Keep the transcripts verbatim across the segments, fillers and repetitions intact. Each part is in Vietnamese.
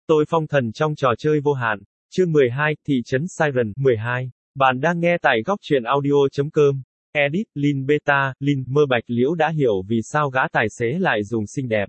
Tôi phong thần trong trò chơi vô hạn. Chương mười hai, Thị trấn Siren, mười hai. Bạn đang nghe tại góc truyện audio.com. Edit, Lin Beta, Lin, mơ Bạch Liễu đã hiểu vì sao gã tài xế lại dùng xinh đẹp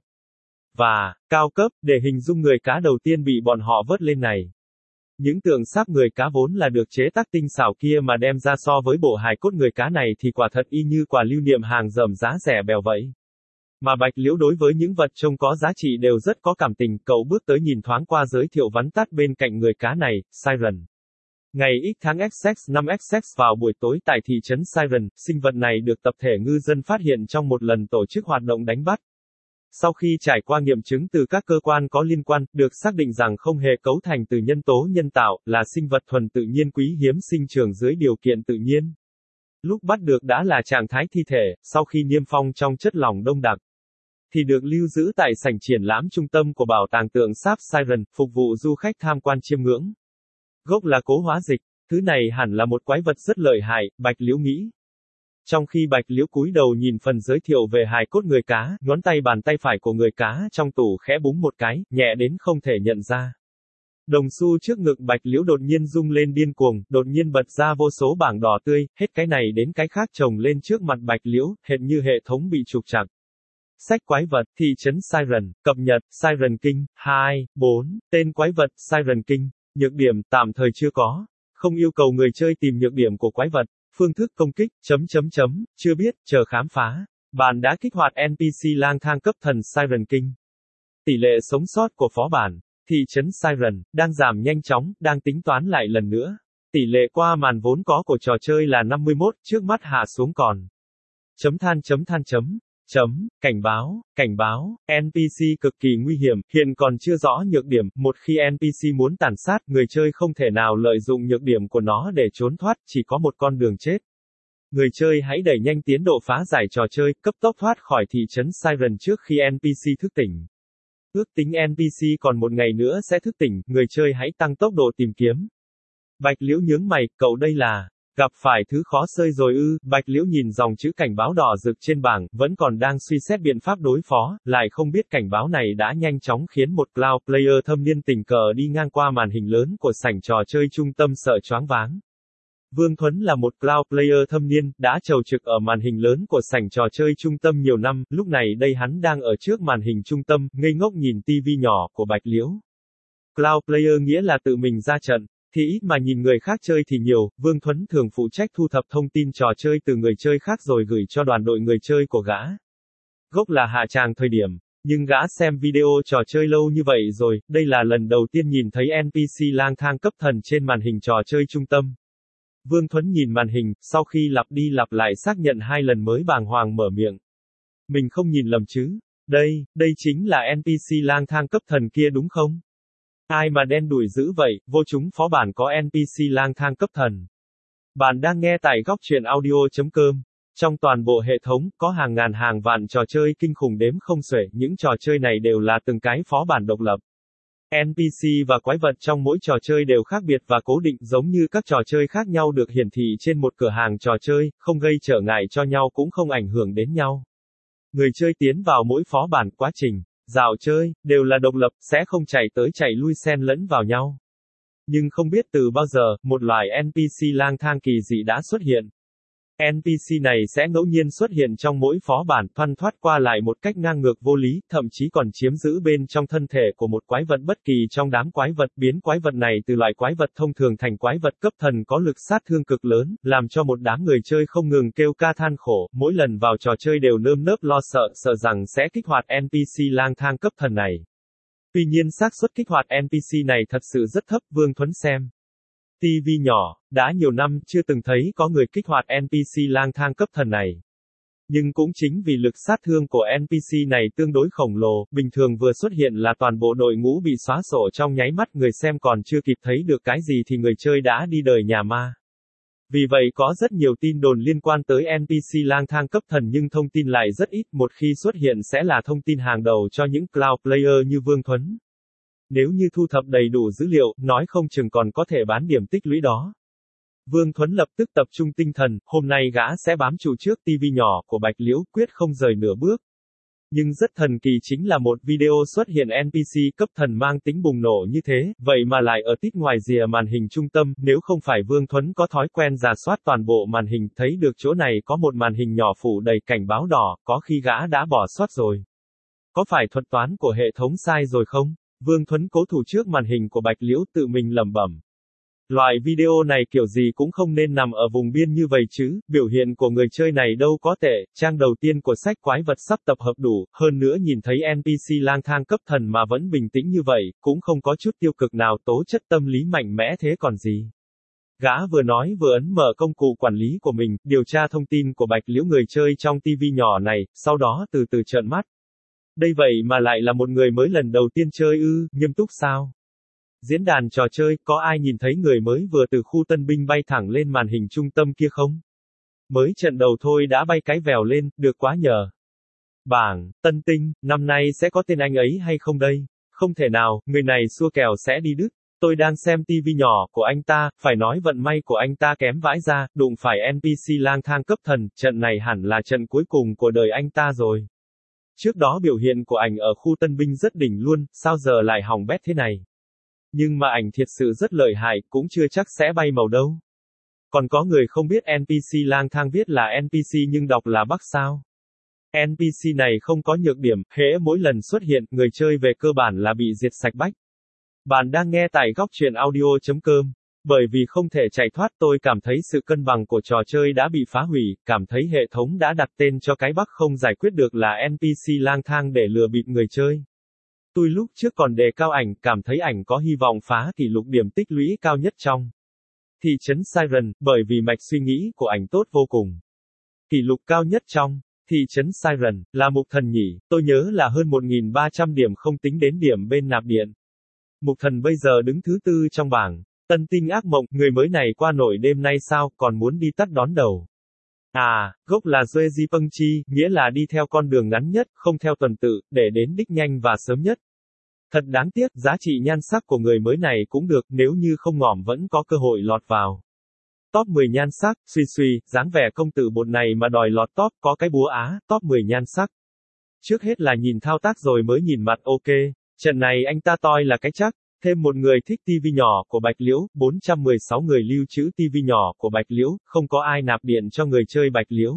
và cao cấp để hình dung người cá đầu tiên bị bọn họ vớt lên này. Những tượng sáp người cá vốn là được chế tác tinh xảo kia mà đem ra so với bộ hài cốt người cá này thì quả thật y như quà lưu niệm hàng dởm giá rẻ bèo vậy. Mà Bạch Liễu đối với những vật trông có giá trị đều rất có cảm tình, cậu bước tới nhìn thoáng qua giới thiệu vắn tắt bên cạnh người cá này, Siren. Ngày X tháng X X năm X X vào buổi tối tại thị trấn Siren, sinh vật này được tập thể ngư dân phát hiện trong một lần tổ chức hoạt động đánh bắt. Sau khi trải qua nghiệm chứng từ các cơ quan có liên quan, được xác định rằng không hề cấu thành từ nhân tố nhân tạo, là sinh vật thuần tự nhiên quý hiếm sinh trưởng dưới điều kiện tự nhiên. Lúc bắt được đã là trạng thái thi thể, sau khi niêm phong trong chất lỏng đông đặc, thì được lưu giữ tại sảnh triển lãm trung tâm của bảo tàng tượng sáp Siren, phục vụ du khách tham quan chiêm ngưỡng. Gốc là cố hóa dịch, thứ này hẳn là một quái vật rất lợi hại, Bạch Liễu nghĩ. Trong khi Bạch Liễu cúi đầu nhìn phần giới thiệu về hài cốt người cá, ngón tay bàn tay phải của người cá trong tủ khẽ búng một cái, nhẹ đến không thể nhận ra. Đồng xu trước ngực Bạch Liễu đột nhiên rung lên điên cuồng, đột nhiên bật ra vô số bảng đỏ tươi, hết cái này đến cái khác chồng lên trước mặt Bạch Liễu, hệt như hệ thống bị trục trặc. Sách quái vật, thị trấn Siren, cập nhật, Siren King, hai, bốn, tên quái vật, Siren King, nhược điểm, tạm thời chưa có. Không yêu cầu người chơi tìm nhược điểm của quái vật, phương thức công kích, chấm chấm chấm, chưa biết, chờ khám phá. Bạn đã kích hoạt en pê xê lang thang cấp thần Siren King. Tỷ lệ sống sót của phó bản, thị trấn Siren, đang giảm nhanh chóng, đang tính toán lại lần nữa. Tỷ lệ qua màn vốn có của trò chơi là năm mươi mốt, trước mắt hạ xuống còn. Chấm than chấm than chấm. Chấm, cảnh báo, cảnh báo, en pê xê cực kỳ nguy hiểm, hiện còn chưa rõ nhược điểm, một khi en pê xê muốn tàn sát, người chơi không thể nào lợi dụng nhược điểm của nó để trốn thoát, chỉ có một con đường chết. Người chơi hãy đẩy nhanh tiến độ phá giải trò chơi, cấp tốc thoát khỏi thị trấn Siren trước khi en pê xê thức tỉnh. Ước tính en pê xê còn một ngày nữa sẽ thức tỉnh, người chơi hãy tăng tốc độ tìm kiếm. Bạch Liễu nhướng mày, cậu đây là... gặp phải thứ khó xơi rồi ư, Bạch Liễu nhìn dòng chữ cảnh báo đỏ rực trên bảng, vẫn còn đang suy xét biện pháp đối phó, lại không biết cảnh báo này đã nhanh chóng khiến một cloud player thâm niên tình cờ đi ngang qua màn hình lớn của sảnh trò chơi trung tâm sợ choáng váng. Vương Thuấn là một cloud player thâm niên, đã chầu trực ở màn hình lớn của sảnh trò chơi trung tâm nhiều năm, lúc này đây hắn đang ở trước màn hình trung tâm, ngây ngốc nhìn tivi nhỏ của Bạch Liễu. Cloud player nghĩa là tự mình ra trận. Thì ít mà nhìn người khác chơi thì nhiều, Vương Thuấn thường phụ trách thu thập thông tin trò chơi từ người chơi khác rồi gửi cho đoàn đội người chơi của gã. Gốc là hạ tràng thời điểm, nhưng gã xem video trò chơi lâu như vậy rồi, đây là lần đầu tiên nhìn thấy en pê xê lang thang cấp thần trên màn hình trò chơi trung tâm. Vương Thuấn nhìn màn hình, sau khi lặp đi lặp lại xác nhận hai lần mới bàng hoàng mở miệng. Mình không nhìn lầm chứ? Đây, đây chính là en pê xê lang thang cấp thần kia đúng không? Ai mà đen đủi dữ vậy, vô chúng phó bản có en pê xê lang thang cấp thần. Bạn đang nghe tại góc truyện audio.com. Trong toàn bộ hệ thống, có hàng ngàn hàng vạn trò chơi kinh khủng đếm không xuể, những trò chơi này đều là từng cái phó bản độc lập. en pê xê và quái vật trong mỗi trò chơi đều khác biệt và cố định giống như các trò chơi khác nhau được hiển thị trên một cửa hàng trò chơi, không gây trở ngại cho nhau cũng không ảnh hưởng đến nhau. Người chơi tiến vào mỗi phó bản quá trình dạo chơi, đều là độc lập, sẽ không chạy tới chạy lui xen lẫn vào nhau. Nhưng không biết từ bao giờ, một loài en pê xê lang thang kỳ dị đã xuất hiện. en pê xê này sẽ ngẫu nhiên xuất hiện trong mỗi phó bản, thoăn thoắt qua lại một cách ngang ngược vô lý, thậm chí còn chiếm giữ bên trong thân thể của một quái vật bất kỳ trong đám quái vật, biến quái vật này từ loại quái vật thông thường thành quái vật cấp thần có lực sát thương cực lớn, làm cho một đám người chơi không ngừng kêu ca than khổ, mỗi lần vào trò chơi đều nơm nớp lo sợ, sợ rằng sẽ kích hoạt en pê xê lang thang cấp thần này. Tuy nhiên xác suất kích hoạt en pê xê này thật sự rất thấp, Vương Thuấn xem tivi nhỏ, đã nhiều năm chưa từng thấy có người kích hoạt en pê xê lang thang cấp thần này. Nhưng cũng chính vì lực sát thương của en pê xê này tương đối khổng lồ, bình thường vừa xuất hiện là toàn bộ đội ngũ bị xóa sổ trong nháy mắt, người xem còn chưa kịp thấy được cái gì thì người chơi đã đi đời nhà ma. Vì vậy có rất nhiều tin đồn liên quan tới en pê xê lang thang cấp thần nhưng thông tin lại rất ít, một khi xuất hiện sẽ là thông tin hàng đầu cho những cloud player như Vương Thuấn. Nếu như thu thập đầy đủ dữ liệu, nói không chừng còn có thể bán điểm tích lũy đó. Vương Thuấn lập tức tập trung tinh thần, hôm nay gã sẽ bám trụ trước tivi nhỏ của Bạch Liễu, quyết không rời nửa bước. Nhưng rất thần kỳ chính là một video xuất hiện en pê xê cấp thần mang tính bùng nổ như thế, vậy mà lại ở tít ngoài rìa màn hình trung tâm, nếu không phải Vương Thuấn có thói quen rà soát toàn bộ màn hình, thấy được chỗ này có một màn hình nhỏ phủ đầy cảnh báo đỏ, có khi gã đã bỏ sót rồi. Có phải thuật toán của hệ thống sai rồi không? Vương Thuấn cố thủ trước màn hình của Bạch Liễu tự mình lẩm bẩm. Loại video này kiểu gì cũng không nên nằm ở vùng biên như vậy chứ, biểu hiện của người chơi này đâu có tệ, trang đầu tiên của sách quái vật sắp tập hợp đủ, hơn nữa nhìn thấy en pê xê lang thang cấp thần mà vẫn bình tĩnh như vậy, cũng không có chút tiêu cực nào, tố chất tâm lý mạnh mẽ thế còn gì. Gã vừa nói vừa ấn mở công cụ quản lý của mình, điều tra thông tin của Bạch Liễu người chơi trong tivi nhỏ này, sau đó từ từ trợn mắt. Đây vậy mà lại là một người mới lần đầu tiên chơi ư, nghiêm túc sao? Diễn đàn trò chơi, có ai nhìn thấy người mới vừa từ khu tân binh bay thẳng lên màn hình trung tâm kia không? Mới trận đầu thôi đã bay cái vèo lên, được quá nhờ. Bảng, tân tinh, năm nay sẽ có tên anh ấy hay không đây? Không thể nào, người này xua kèo sẽ đi đứt. Tôi đang xem tivi nhỏ của anh ta, phải nói vận may của anh ta kém vãi ra, đụng phải en pê xê lang thang cấp thần, trận này hẳn là trận cuối cùng của đời anh ta rồi. Trước đó biểu hiện của ảnh ở khu tân binh rất đỉnh luôn, sao giờ lại hỏng bét thế này? Nhưng mà ảnh thiệt sự rất lợi hại, cũng chưa chắc sẽ bay màu đâu. Còn có người không biết en pê xê lang thang viết là en pê xê nhưng đọc là Bắc sao? en pê xê này không có nhược điểm, hễ mỗi lần xuất hiện, người chơi về cơ bản là bị diệt sạch bách. Bạn đang nghe tại góc truyện audio.com. Bởi vì không thể chạy thoát, tôi cảm thấy sự cân bằng của trò chơi đã bị phá hủy, cảm thấy hệ thống đã đặt tên cho cái Bắc không giải quyết được là en pê xê lang thang để lừa bịp người chơi. Tôi lúc trước còn đề cao ảnh, cảm thấy ảnh có hy vọng phá kỷ lục điểm tích lũy cao nhất trong thị trấn Siren, bởi vì mạch suy nghĩ của ảnh tốt vô cùng. Kỷ lục cao nhất trong thị trấn Siren là Mục Thần nhỉ, tôi nhớ là hơn một nghìn ba trăm điểm không tính đến điểm bên nạp điện. Mục Thần bây giờ đứng thứ tư trong bảng. Tân tinh ác mộng, người mới này qua nổi đêm nay sao, còn muốn đi tắt đón đầu. À, gốc là Dueji Peng Chi, nghĩa là đi theo con đường ngắn nhất, không theo tuần tự, để đến đích nhanh và sớm nhất. Thật đáng tiếc, giá trị nhan sắc của người mới này cũng được, nếu như không ngỏm vẫn có cơ hội lọt vào top mười nhan sắc, suy suy, dáng vẻ công tử bột này mà đòi lọt top, có cái búa á, top mười nhan sắc. Trước hết là nhìn thao tác rồi mới nhìn mặt, ok, trận này anh ta toi là cái chắc. Thêm một người thích tivi nhỏ của Bạch Liễu, bốn trăm mười sáu người lưu trữ tivi nhỏ của Bạch Liễu, không có ai nạp điện cho người chơi Bạch Liễu.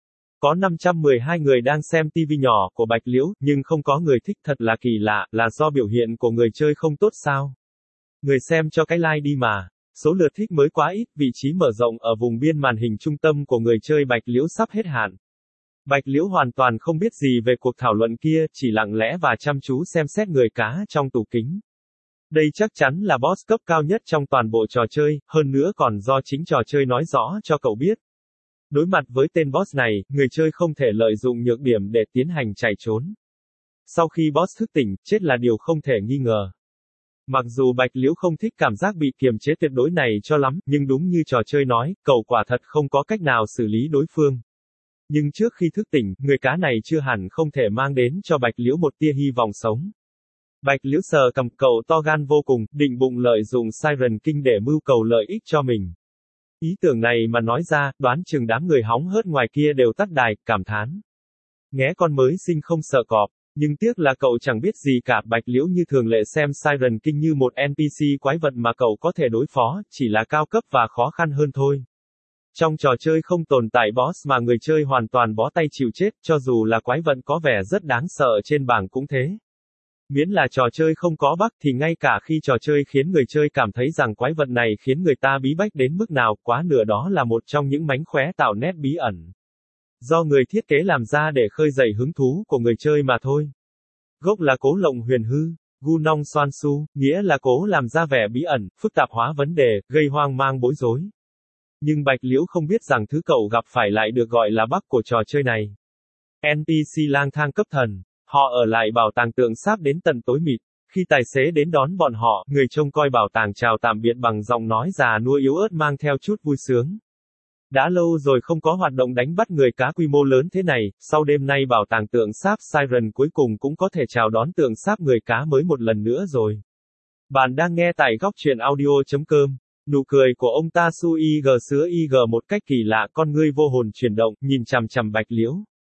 Có năm trăm mười hai người đang xem tivi nhỏ của Bạch Liễu, nhưng không có người thích, thật là kỳ lạ, là do biểu hiện của người chơi không tốt sao? Người xem cho cái like đi mà. Số lượt thích mới quá ít, vị trí mở rộng ở vùng biên màn hình trung tâm của người chơi Bạch Liễu sắp hết hạn. Bạch Liễu hoàn toàn không biết gì về cuộc thảo luận kia, chỉ lặng lẽ và chăm chú xem xét người cá trong tủ kính. Đây chắc chắn là boss cấp cao nhất trong toàn bộ trò chơi, hơn nữa còn do chính trò chơi nói rõ cho cậu biết. Đối mặt với tên boss này, người chơi không thể lợi dụng nhược điểm để tiến hành chạy trốn. Sau khi boss thức tỉnh, chết là điều không thể nghi ngờ. Mặc dù Bạch Liễu không thích cảm giác bị kiềm chế tuyệt đối này cho lắm, nhưng đúng như trò chơi nói, cậu quả thật không có cách nào xử lý đối phương. Nhưng trước khi thức tỉnh, người cá này chưa hẳn không thể mang đến cho Bạch Liễu một tia hy vọng sống. Bạch Liễu sờ cầm cậu to gan vô cùng, định bụng lợi dụng Siren King để mưu cầu lợi ích cho mình. Ý tưởng này mà nói ra, đoán chừng đám người hóng hớt ngoài kia đều tắt đài, cảm thán. Nghé con mới sinh không sợ cọp, nhưng tiếc là cậu chẳng biết gì cả. Bạch Liễu như thường lệ xem Siren King như một en pê xê quái vật mà cậu có thể đối phó, chỉ là cao cấp và khó khăn hơn thôi. Trong trò chơi không tồn tại boss mà người chơi hoàn toàn bó tay chịu chết, cho dù là quái vật có vẻ rất đáng sợ trên bảng cũng thế. Miễn là trò chơi không có bug thì ngay cả khi trò chơi khiến người chơi cảm thấy rằng quái vật này khiến người ta bí bách đến mức nào, quá nửa đó là một trong những mánh khóe tạo nét bí ẩn. Do người thiết kế làm ra để khơi dậy hứng thú của người chơi mà thôi. Gốc là cố lộng huyền hư, gu nong xoan su, nghĩa là cố làm ra vẻ bí ẩn, phức tạp hóa vấn đề, gây hoang mang bối rối. Nhưng Bạch Liễu không biết rằng thứ cậu gặp phải lại được gọi là bug của trò chơi này. en pê xê lang thang cấp thần. Họ ở lại bảo tàng tượng sáp đến tận tối mịt. Khi tài xế đến đón bọn họ, người trông coi bảo tàng chào tạm biệt bằng giọng nói già nua yếu ớt mang theo chút vui sướng. Đã lâu rồi không có hoạt động đánh bắt người cá quy mô lớn thế này, sau đêm nay bảo tàng tượng sáp Siren cuối cùng cũng có thể chào đón tượng sáp người cá mới một lần nữa rồi. Bạn đang nghe tại góc truyện audio.com. Nụ cười của ông ta su y g sứa y g một cách kỳ lạ, con ngươi vô hồn chuyển động, nhìn chằm chằm Bạch Liễu.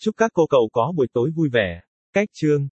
Chúc các cô cậu có buổi tối vui vẻ. Cách chương